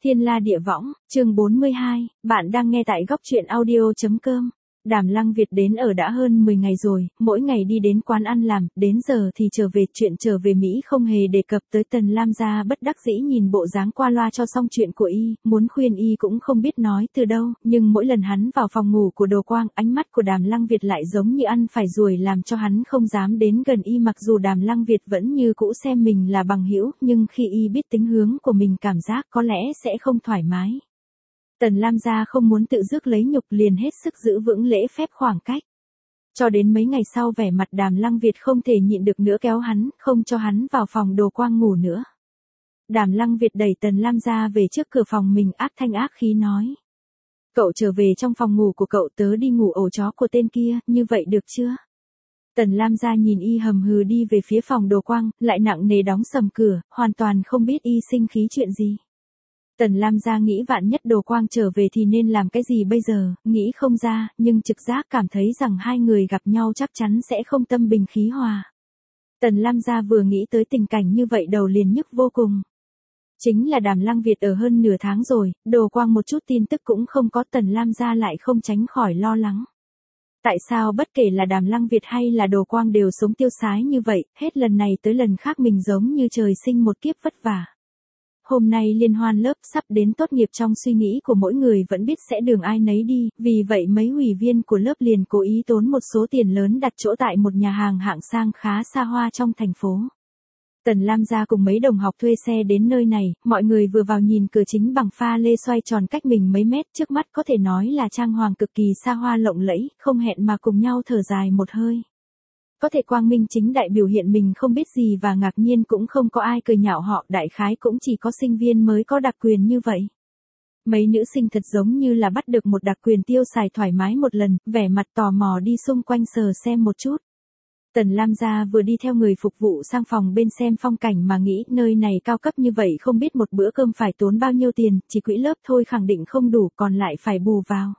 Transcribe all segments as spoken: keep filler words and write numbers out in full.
Thiên La Địa Võng, chương bốn mươi hai, bạn đang nghe tại góc truyện audio chấm com. Đàm Lăng Việt đến ở đã hơn mười ngày rồi, mỗi ngày đi đến quán ăn làm, đến giờ thì trở về, chuyện trở về Mỹ không hề đề cập tới. Tần Lam gia bất đắc dĩ nhìn bộ dáng qua loa cho xong chuyện của y, muốn khuyên y cũng không biết nói từ đâu, nhưng mỗi lần hắn vào phòng ngủ của Đồ Quang, ánh mắt của Đàm Lăng Việt lại giống như ăn phải ruồi làm cho hắn không dám đến gần y. Mặc dù Đàm Lăng Việt vẫn như cũ xem mình là bằng hữu, nhưng khi y biết tính hướng của mình cảm giác có lẽ sẽ không thoải mái. Tần Lam gia không muốn tự rước lấy nhục, liền hết sức giữ vững lễ phép khoảng cách. Cho đến mấy ngày sau vẻ mặt Đàm Lăng Việt không thể nhịn được nữa, kéo hắn, không cho hắn vào phòng Đồ Quang ngủ nữa. Đàm Lăng Việt đẩy Tần Lam gia về trước cửa phòng mình, ác thanh ác khí nói. Cậu trở về trong phòng ngủ của cậu, tớ đi ngủ ổ chó của tên kia, như vậy được chưa? Tần Lam gia nhìn y hầm hừ đi về phía phòng Đồ Quang, lại nặng nề đóng sầm cửa, hoàn toàn không biết y sinh khí chuyện gì. Tần Lam gia nghĩ vạn nhất Đồ Quang trở về thì nên làm cái gì bây giờ, nghĩ không ra, nhưng trực giác cảm thấy rằng hai người gặp nhau chắc chắn sẽ không tâm bình khí hòa. Tần Lam gia vừa nghĩ tới tình cảnh như vậy đầu liền nhức vô cùng. Chính là Đàm Lăng Việt ở hơn nửa tháng rồi, Đồ Quang một chút tin tức cũng không có, Tần Lam gia lại không tránh khỏi lo lắng. Tại sao bất kể là Đàm Lăng Việt hay là Đồ Quang đều sống tiêu sái như vậy, hết lần này tới lần khác mình giống như trời sinh một kiếp vất vả. Hôm nay liên hoan lớp sắp đến tốt nghiệp, trong suy nghĩ của mỗi người vẫn biết sẽ đường ai nấy đi, vì vậy mấy ủy viên của lớp liền cố ý tốn một số tiền lớn đặt chỗ tại một nhà hàng hạng sang khá xa hoa trong thành phố. Tần Lam gia cùng mấy đồng học thuê xe đến nơi này, mọi người vừa vào nhìn cửa chính bằng pha lê xoay tròn cách mình mấy mét, trước mắt có thể nói là trang hoàng cực kỳ xa hoa lộng lẫy, không hẹn mà cùng nhau thở dài một hơi. Có thể quang minh chính đại biểu hiện mình không biết gì và ngạc nhiên cũng không có ai cười nhạo họ, đại khái cũng chỉ có sinh viên mới có đặc quyền như vậy. Mấy nữ sinh thật giống như là bắt được một đặc quyền tiêu xài thoải mái một lần, vẻ mặt tò mò đi xung quanh sờ xem một chút. Tần Lam gia vừa đi theo người phục vụ sang phòng bên xem phong cảnh mà nghĩ nơi này cao cấp như vậy không biết một bữa cơm phải tốn bao nhiêu tiền, chỉ quỹ lớp thôi khẳng định không đủ, còn lại phải bù vào.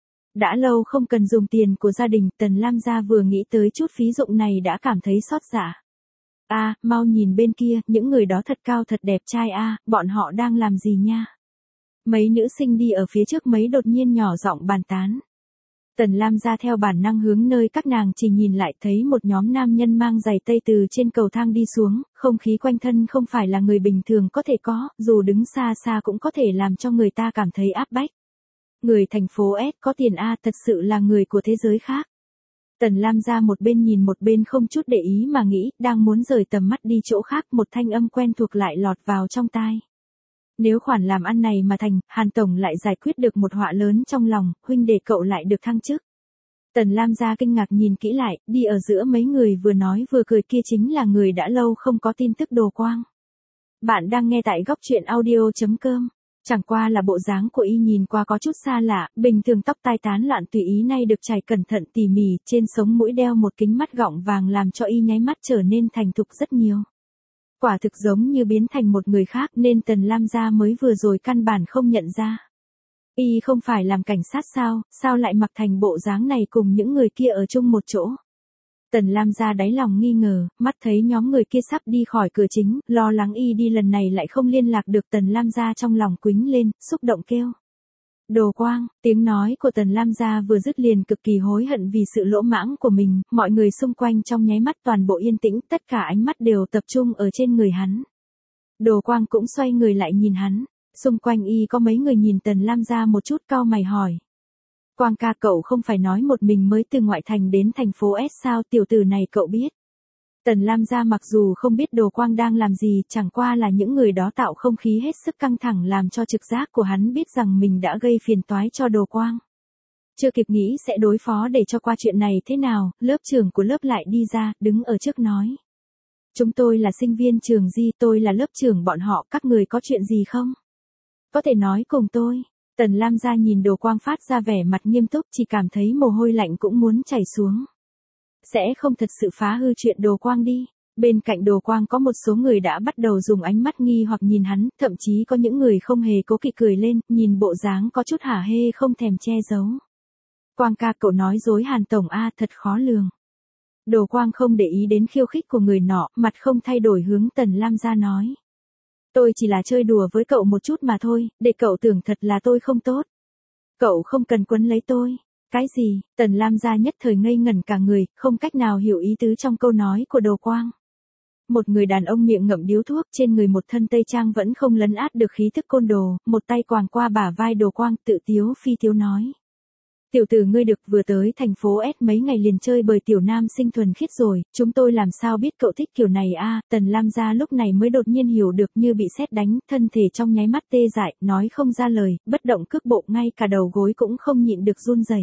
Đã lâu không cần dùng tiền của gia đình, Tần Lam gia vừa nghĩ tới chút phí dụng này đã cảm thấy xót dạ. A, à, mau nhìn bên kia, những người đó thật cao thật đẹp trai a, à, bọn họ đang làm gì nha? Mấy nữ sinh đi ở phía trước mấy đột nhiên nhỏ giọng bàn tán. Tần Lam gia theo bản năng hướng nơi các nàng chỉ nhìn lại, thấy một nhóm nam nhân mang giày tây từ trên cầu thang đi xuống, không khí quanh thân không phải là người bình thường có thể có, dù đứng xa xa cũng có thể làm cho người ta cảm thấy áp bách. Người thành phố S có tiền a, thật sự là người của thế giới khác. Tần Lam gia một bên nhìn một bên không chút để ý mà nghĩ, đang muốn rời tầm mắt đi chỗ khác, một thanh âm quen thuộc lại lọt vào trong tai. Nếu khoản làm ăn này mà thành, Hàn Tổng lại giải quyết được một họa lớn trong lòng, huynh đệ cậu lại được thăng chức. Tần Lam gia kinh ngạc nhìn kỹ lại, đi ở giữa mấy người vừa nói vừa cười kia chính là người đã lâu không có tin tức Đồ Quang. Bạn đang nghe tại góc truyện audio chấm com. Chẳng qua là bộ dáng của y nhìn qua có chút xa lạ, bình thường tóc tai tán loạn tùy ý nay được chải cẩn thận tỉ mỉ, trên sống mũi đeo một kính mắt gọng vàng làm cho y nháy mắt trở nên thành thục rất nhiều. Quả thực giống như biến thành một người khác nên Tần Lam gia mới vừa rồi căn bản không nhận ra. Y không phải làm cảnh sát sao, sao lại mặc thành bộ dáng này cùng những người kia ở chung một chỗ. Tần Lam gia đáy lòng nghi ngờ, mắt thấy nhóm người kia sắp đi khỏi cửa chính, lo lắng y đi lần này lại không liên lạc được. Tần Lam gia trong lòng quýnh lên, xúc động kêu. Đồ Quang, tiếng nói của Tần Lam gia vừa dứt liền cực kỳ hối hận vì sự lỗ mãng của mình, mọi người xung quanh trong nháy mắt toàn bộ yên tĩnh, tất cả ánh mắt đều tập trung ở trên người hắn. Đồ Quang cũng xoay người lại nhìn hắn, xung quanh y có mấy người nhìn Tần Lam gia một chút cau mày hỏi. Quang ca, cậu không phải nói một mình mới từ ngoại thành đến thành phố S sao, tiểu tử này cậu biết. Tần Lam gia mặc dù không biết Đồ Quang đang làm gì, chẳng qua là những người đó tạo không khí hết sức căng thẳng làm cho trực giác của hắn biết rằng mình đã gây phiền toái cho Đồ Quang. Chưa kịp nghĩ sẽ đối phó để cho qua chuyện này thế nào, lớp trưởng của lớp lại đi ra, đứng ở trước nói. Chúng tôi là sinh viên trường Di, tôi là lớp trưởng bọn họ, các người có chuyện gì không? Có thể nói cùng tôi. Tần Lam gia nhìn Đồ Quang phát ra vẻ mặt nghiêm túc, chỉ cảm thấy mồ hôi lạnh cũng muốn chảy xuống. Sẽ không thật sự phá hư chuyện Đồ Quang đi. Bên cạnh Đồ Quang có một số người đã bắt đầu dùng ánh mắt nghi hoặc nhìn hắn, thậm chí có những người không hề cố kỵ cười lên, nhìn bộ dáng có chút hả hê không thèm che giấu. Quang ca, cậu nói dối Hàn Tổng a, thật khó lường. Đồ Quang không để ý đến khiêu khích của người nọ, mặt không thay đổi hướng Tần Lam gia nói. Tôi chỉ là chơi đùa với cậu một chút mà thôi, để cậu tưởng thật là tôi không tốt. Cậu không cần quấn lấy tôi. Cái gì? Tần Lam gia nhất thời ngây ngẩn cả người, không cách nào hiểu ý tứ trong câu nói của Đồ Quang. Một người đàn ông miệng ngậm điếu thuốc, trên người một thân tây trang vẫn không lấn át được khí thức côn đồ, một tay quàng qua bả vai Đồ Quang, tự tiếu phi tiếu nói. Tiểu tử ngươi được vừa tới thành phố S mấy ngày liền chơi bời tiểu nam sinh thuần khiết rồi, chúng tôi làm sao biết cậu thích kiểu này a? Tần Lam gia lúc này mới đột nhiên hiểu được, như bị sét đánh, thân thể trong nháy mắt tê dại, nói không ra lời, bất động cước bộ, ngay cả đầu gối cũng không nhịn được run rẩy.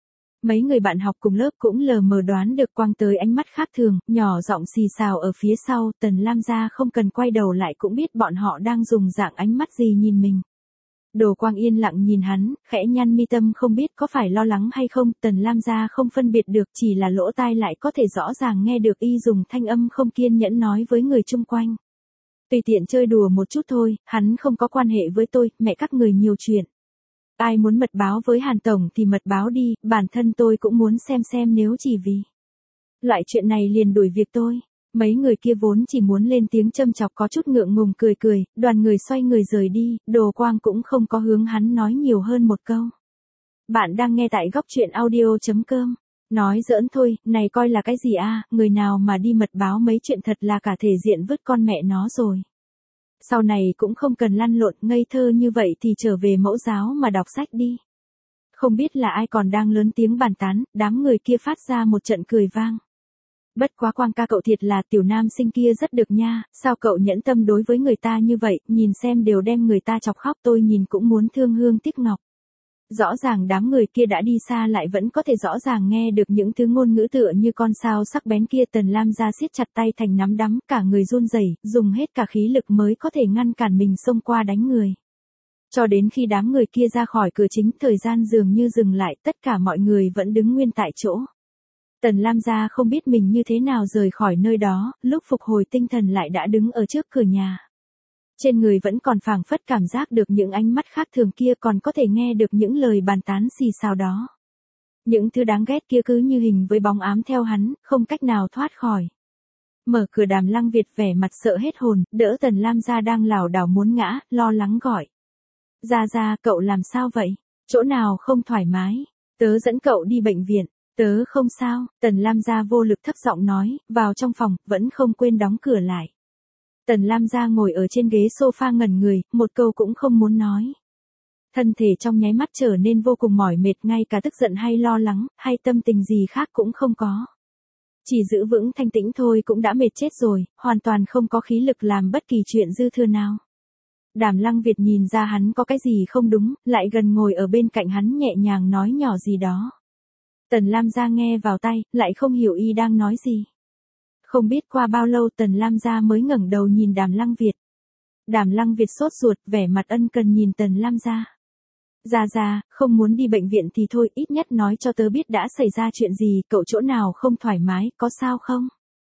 Mấy người bạn học cùng lớp cũng lờ mờ đoán được quang tới ánh mắt khác thường, nhỏ giọng xì xào ở phía sau, Tần Lam gia không cần quay đầu lại cũng biết bọn họ đang dùng dạng ánh mắt gì nhìn mình. Đồ Quang yên lặng nhìn hắn, khẽ nhăn mi tâm không biết có phải lo lắng hay không, Tần Lam gia không phân biệt được, chỉ là lỗ tai lại có thể rõ ràng nghe được y dùng thanh âm không kiên nhẫn nói với người chung quanh. Tùy tiện chơi đùa một chút thôi, hắn không có quan hệ với tôi, mẹ các người nhiều chuyện. Ai muốn mật báo với Hàn Tổng thì mật báo đi, bản thân tôi cũng muốn xem xem nếu chỉ vì loại chuyện này liền đuổi việc tôi. Mấy người kia vốn chỉ muốn lên tiếng châm chọc có chút ngượng ngùng cười cười, đoàn người xoay người rời đi, Đồ Quang cũng không có hướng hắn nói nhiều hơn một câu. Bạn đang nghe tại góc truyện audio chấm com. Nói giỡn thôi, này coi là cái gì a? Người nào mà đi mật báo mấy chuyện thật là cả thể diện vứt con mẹ nó rồi. Sau này cũng không cần lăn lộn ngây thơ như vậy thì trở về mẫu giáo mà đọc sách đi. Không biết là ai còn đang lớn tiếng bàn tán, đám người kia phát ra một trận cười vang. Bất quá Quang ca cậu thiệt là tiểu nam sinh kia rất được nha, sao cậu nhẫn tâm đối với người ta như vậy, nhìn xem đều đem người ta chọc khóc, tôi nhìn cũng muốn thương hương tiếc ngọc. Rõ ràng đám người kia đã đi xa lại vẫn có thể rõ ràng nghe được những thứ ngôn ngữ tựa như con sao sắc bén kia. Tần Lam gia siết chặt tay thành nắm đấm, cả người run rẩy, dùng hết cả khí lực mới có thể ngăn cản mình xông qua đánh người. Cho đến khi đám người kia ra khỏi cửa chính, thời gian dường như dừng lại, tất cả mọi người vẫn đứng nguyên tại chỗ. Tần Lam gia không biết mình như thế nào rời khỏi nơi đó, lúc phục hồi tinh thần lại đã đứng ở trước cửa nhà. Trên người vẫn còn phảng phất cảm giác được những ánh mắt khác thường kia, còn có thể nghe được những lời bàn tán xì xào đó. Những thứ đáng ghét kia cứ như hình với bóng ám theo hắn, không cách nào thoát khỏi. Mở cửa, Đàm Lăng Việt vẻ mặt sợ hết hồn, đỡ Tần Lam gia đang lảo đảo muốn ngã, lo lắng gọi. Gia Gia, cậu làm sao vậy? Chỗ nào không thoải mái? Tớ dẫn cậu đi bệnh viện. Tớ không sao, Tần Lam gia vô lực thấp giọng nói, vào trong phòng, vẫn không quên đóng cửa lại. Tần Lam gia ngồi ở trên ghế sofa ngẩn người, một câu cũng không muốn nói. Thân thể trong nháy mắt trở nên vô cùng mỏi mệt, ngay cả tức giận hay lo lắng, hay tâm tình gì khác cũng không có. Chỉ giữ vững thanh tĩnh thôi cũng đã mệt chết rồi, hoàn toàn không có khí lực làm bất kỳ chuyện dư thừa nào. Đàm Lăng Việt nhìn ra hắn có cái gì không đúng, lại gần ngồi ở bên cạnh hắn nhẹ nhàng nói nhỏ gì đó. Tần Lam gia nghe vào tay, lại không hiểu y đang nói gì. Không biết qua bao lâu Tần Lam gia mới ngẩng đầu nhìn Đàm Lăng Việt. Đàm Lăng Việt sốt ruột, vẻ mặt ân cần nhìn Tần Lam gia. Gia Gia, không muốn đi bệnh viện thì thôi, ít nhất nói cho tớ biết đã xảy ra chuyện gì, cậu chỗ nào không thoải mái, có sao không?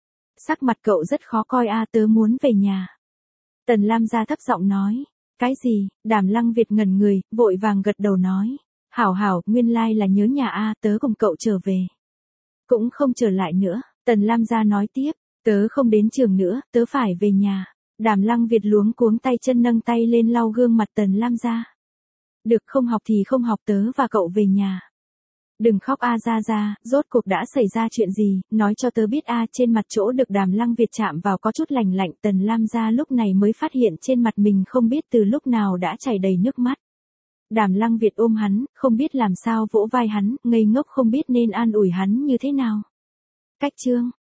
Sắc mặt cậu rất khó coi a, tớ muốn về nhà. Tần Lam gia thấp giọng nói. Cái gì? Đàm Lăng Việt ngẩn người, vội vàng gật đầu nói. Hảo hảo, nguyên lai là nhớ nhà a, tớ cùng cậu trở về. Cũng không trở lại nữa, Tần Lam gia nói tiếp, tớ không đến trường nữa, tớ phải về nhà. Đàm Lăng Việt luống cuống tay chân nâng tay lên lau gương mặt Tần Lam gia. Được, không học thì không học, tớ và cậu về nhà. Đừng khóc a Gia Gia, rốt cuộc đã xảy ra chuyện gì, nói cho tớ biết a. Trên mặt chỗ được Đàm Lăng Việt chạm vào có chút lành lạnh, Tần Lam gia lúc này mới phát hiện trên mặt mình không biết từ lúc nào đã chảy đầy nước mắt. Đàm Lăng Việt ôm hắn, không biết làm sao vỗ vai hắn, ngây ngốc không biết nên an ủi hắn như thế nào. Cách chương